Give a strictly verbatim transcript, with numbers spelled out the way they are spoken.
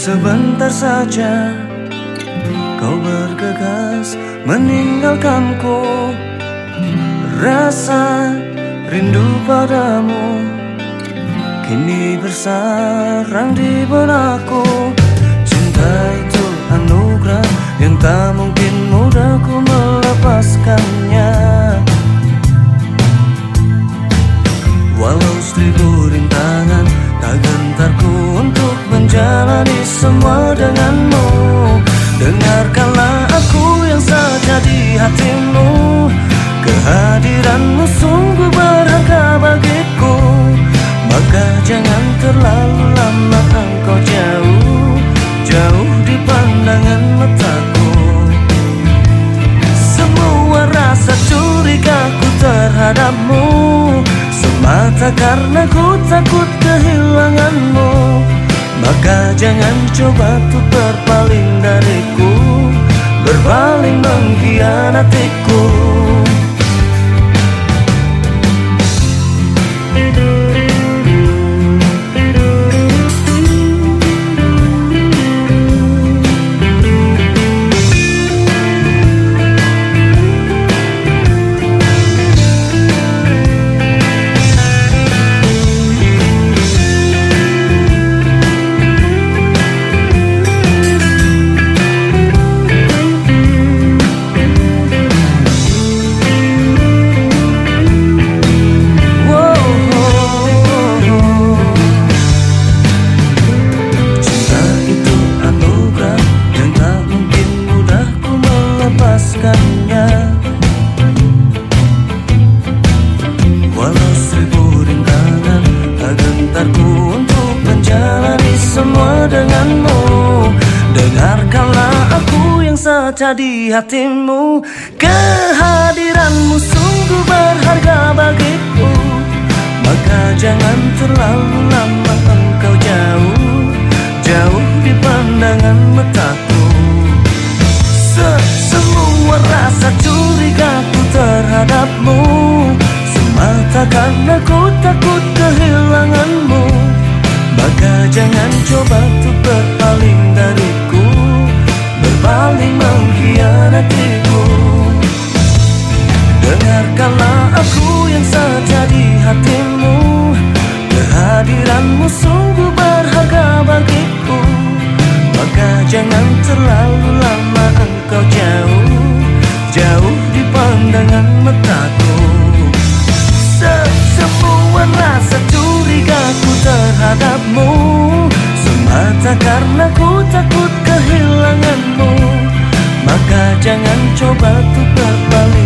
Sebentar saja kau bergegas meninggalkanku. Rasa rindu padamu kini bersarang di benakku. Cinta itu anugerah yang tak mungkin mudah ku melepaskannya. Walau seribu rintangan, tak gentar ku untuk menjalani semua denganmu. Dengarkanlah aku yang saja di hatimu. Kehadiranmu sungguh berharga bagiku. Maka jangan terlalu lama engkau jauh, jauh di pandangan mataku. Semua rasa curigaku terhadapmu semata karena ku takut kehilanganmu. Maka jangan coba tuh berpaling dariku, berpaling mengkhianatiku. Walau seribu rintangan, tak gentar ku untuk menjalani semua denganmu. Dengarkanlah aku yang saja di hatimu. Kehadiranmu sungguh berharga bagiku. Maka jangan terlalu lama engkau jauh, jauh di pandangan mataku. Semua rasa curigaku terhadapmu semata karena ku takut kehilanganmu. Maka jangan coba tuh berpaling dariku, berpaling mengkhianatiku. Dengarkanlah aku yang saja di hatimu. Kehadiranmu sungguh berharga bagiku. Maka jangan terlalu lama engkau jauh, jauh di pandangan mataku. Semua rasa curigaku terhadapmu semata karena ku takut kehilanganmu. Maka jangan coba tuh berpaling